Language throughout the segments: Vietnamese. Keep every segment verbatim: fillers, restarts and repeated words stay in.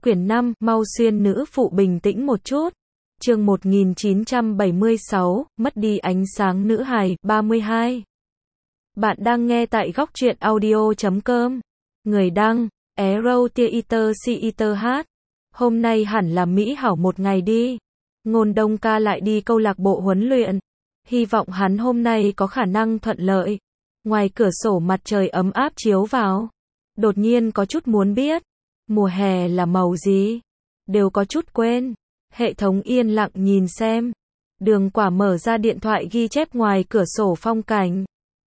Quyển năm, mau xuyên nữ phụ bình tĩnh một chút. Chương một nghìn chín trăm bảy mươi sáu, mất đi ánh sáng nữ hài, ba mươi hai. Bạn đang nghe tại góc truyện audio chấm com. Người đăng, Arrow Theater Theater hát. Hôm nay hẳn là mỹ hảo một ngày đi. Ngôn Đông Ca lại đi câu lạc bộ huấn luyện. Hy vọng hắn hôm nay có khả năng thuận lợi. Ngoài cửa sổ mặt trời ấm áp chiếu vào. Đột nhiên có chút muốn biết. Mùa hè là màu gì? Đều có chút quên. Hệ thống yên lặng nhìn xem. Đường Quả mở ra điện thoại ghi chép ngoài cửa sổ phong cảnh.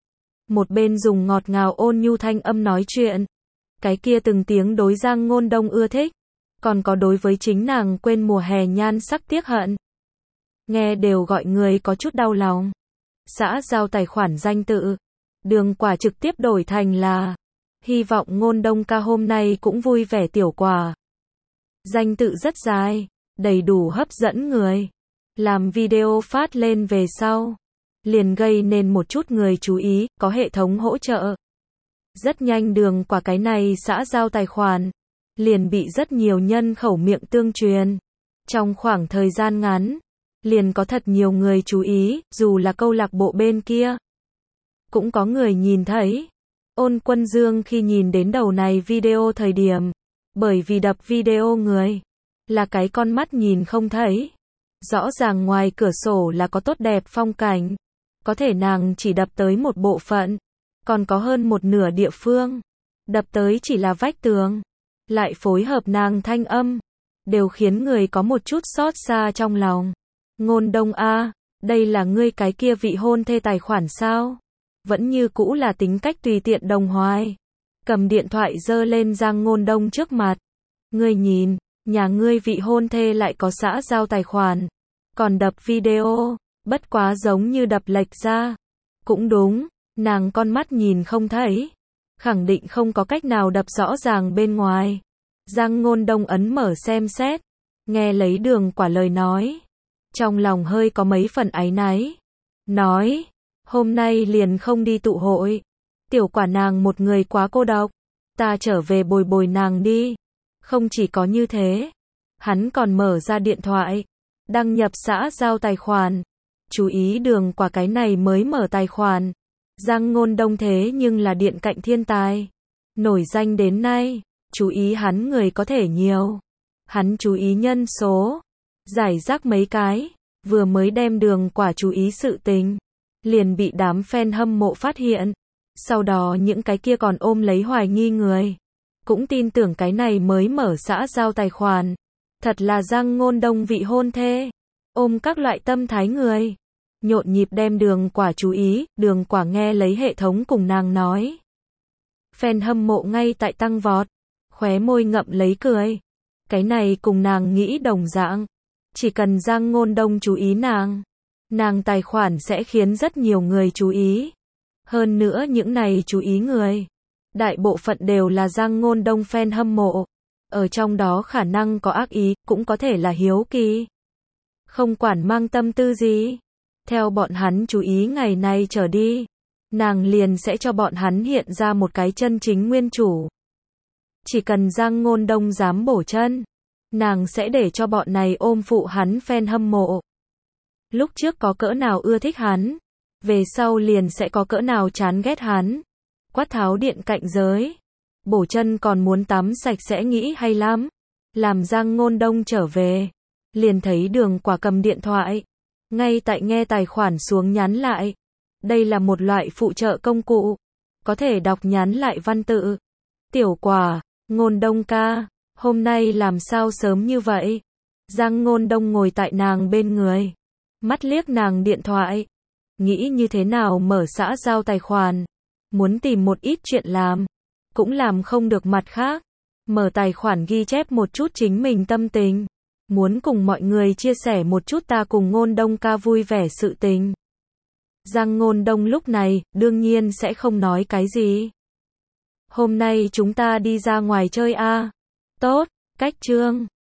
Một bên dùng ngọt ngào ôn nhu thanh âm nói chuyện. Cái kia từng tiếng đối Giang Ngôn Đông ưa thích. Còn có đối với chính nàng quên mùa hè nhan sắc tiếc hận. Nghe đều gọi người có chút đau lòng. Xã giao tài khoản danh tự. Đường Quả trực tiếp đổi thành là hy vọng Ngôn Đông Ca hôm nay cũng vui vẻ tiểu quả. Danh tự rất dài, đầy đủ hấp dẫn người. Làm video phát lên về sau, liền gây nên một chút người chú ý, có hệ thống hỗ trợ. Rất nhanh Đường Quả cái này xã giao tài khoản, liền bị rất nhiều nhân khẩu miệng tương truyền. Trong khoảng thời gian ngắn, liền có thật nhiều người chú ý, dù là câu lạc bộ bên kia. Cũng có người nhìn thấy. Ôn Quân Dương khi nhìn đến đầu này video thời điểm, bởi vì đập video người, là cái con mắt nhìn không thấy. Rõ ràng ngoài cửa sổ là có tốt đẹp phong cảnh, có thể nàng chỉ đập tới một bộ phận, còn có hơn một nửa địa phương, đập tới chỉ là vách tường, lại phối hợp nàng thanh âm, đều khiến người có một chút xót xa trong lòng. Ngôn Đông A, đây là ngươi cái kia vị hôn thê tài khoản sao? Vẫn như cũ là tính cách tùy tiện đồng hoài. Cầm điện thoại giơ lên Giang Ngôn Đông trước mặt. Ngươi nhìn, nhà ngươi vị hôn thê lại có xã giao tài khoản. Còn đập video, bất quá giống như đập lệch ra. Cũng đúng, nàng con mắt nhìn không thấy. Khẳng định không có cách nào đập rõ ràng bên ngoài. Giang Ngôn Đông ấn mở xem xét. Nghe lấy Đường Quả lời nói. Trong lòng hơi có mấy phần áy náy. Nói. Hôm nay liền không đi tụ hội. Tiểu Quả nàng một người quá cô độc. Ta trở về bồi bồi nàng đi. Không chỉ có như thế. Hắn còn mở ra điện thoại. Đăng nhập xã giao tài khoản. Chú ý Đường Quả cái này mới mở tài khoản. Giang Ngôn Đông thế nhưng là điện cạnh thiên tài. Nổi danh đến nay. Chú ý hắn người có thể nhiều. Hắn chú ý nhân số. Giải rác mấy cái. Vừa mới đem Đường Quả chú ý sự tình. Liền bị đám fan hâm mộ phát hiện. Sau đó những cái kia còn ôm lấy hoài nghi người. Cũng tin tưởng cái này mới mở xã giao tài khoản. Thật là Giang Ngôn Đông vị hôn thê. Ôm các loại tâm thái người. Nhộn nhịp đem Đường Quả chú ý. Đường Quả nghe lấy hệ thống cùng nàng nói. Fan hâm mộ ngay tại tăng vọt. Khóe môi ngậm lấy cười. Cái này cùng nàng nghĩ đồng dạng. Chỉ cần Giang Ngôn Đông chú ý nàng. Nàng tài khoản sẽ khiến rất nhiều người chú ý. Hơn nữa những này chú ý người. Đại bộ phận đều là Giang Ngôn Đông fan hâm mộ. Ở trong đó khả năng có ác ý, cũng có thể là hiếu kỳ. Không quản mang tâm tư gì. Theo bọn hắn chú ý ngày nay trở đi. Nàng liền sẽ cho bọn hắn hiện ra một cái chân chính nguyên chủ. Chỉ cần Giang Ngôn Đông dám bổ chân. Nàng sẽ để cho bọn này ôm phụ hắn fan hâm mộ. Lúc trước có cỡ nào ưa thích hắn, về sau liền sẽ có cỡ nào chán ghét hắn. Quát tháo điện cạnh giới. Bổ chân còn muốn tắm sạch sẽ nghĩ hay lắm. Làm Giang Ngôn Đông trở về. Liền thấy Đường Quả cầm điện thoại. Ngay tại nghe tài khoản xuống nhắn lại. Đây là một loại phụ trợ công cụ. Có thể đọc nhắn lại văn tự. Tiểu Quả, Ngôn Đông ca, hôm nay làm sao sớm như vậy? Giang Ngôn Đông ngồi tại nàng bên người. Mắt liếc nàng điện thoại. Nghĩ như thế nào mở xã giao tài khoản. Muốn tìm một ít chuyện làm. Cũng làm không được mặt khác. Mở tài khoản ghi chép một chút chính mình tâm tình. Muốn cùng mọi người chia sẻ một chút ta cùng Ngôn Đông ca vui vẻ sự tình. Giang Ngôn Đông lúc này, đương nhiên sẽ không nói cái gì. Hôm nay chúng ta đi ra ngoài chơi a. Tốt, cách chương.